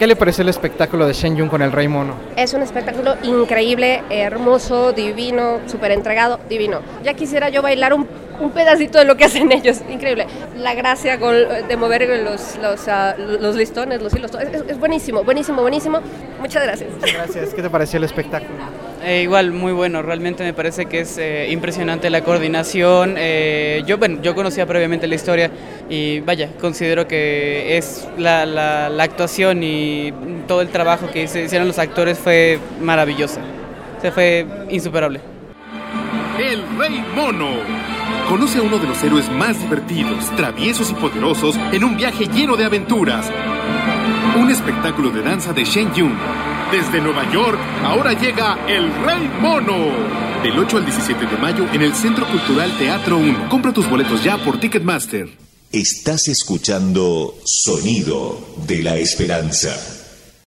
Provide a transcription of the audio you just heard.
¿Qué le pareció el espectáculo de Shen Yun con el Rey Mono? Es un espectáculo increíble, hermoso, divino, súper entregado, divino. Ya quisiera yo bailar un pedacito de lo que hacen ellos, increíble. La gracia de mover los listones, los hilos, es buenísimo, buenísimo, buenísimo. Muchas gracias. Gracias. ¿Qué te pareció el espectáculo? Igual, muy bueno, realmente me parece que es impresionante la coordinación. Yo conocía previamente la historia y vaya, considero que es la actuación y todo el trabajo que hicieron los actores fue maravilloso. O sea, fue insuperable. El Rey Mono. Conoce a uno de los héroes más divertidos, traviesos y poderosos en un viaje lleno de aventuras. Un espectáculo de danza de Shen Yun. Desde Nueva York, ahora llega El Rey Mono. Del 8 al 17 de mayo en el Centro Cultural Teatro 1. Compra tus boletos ya por Ticketmaster. Estás escuchando Sonido de la Esperanza.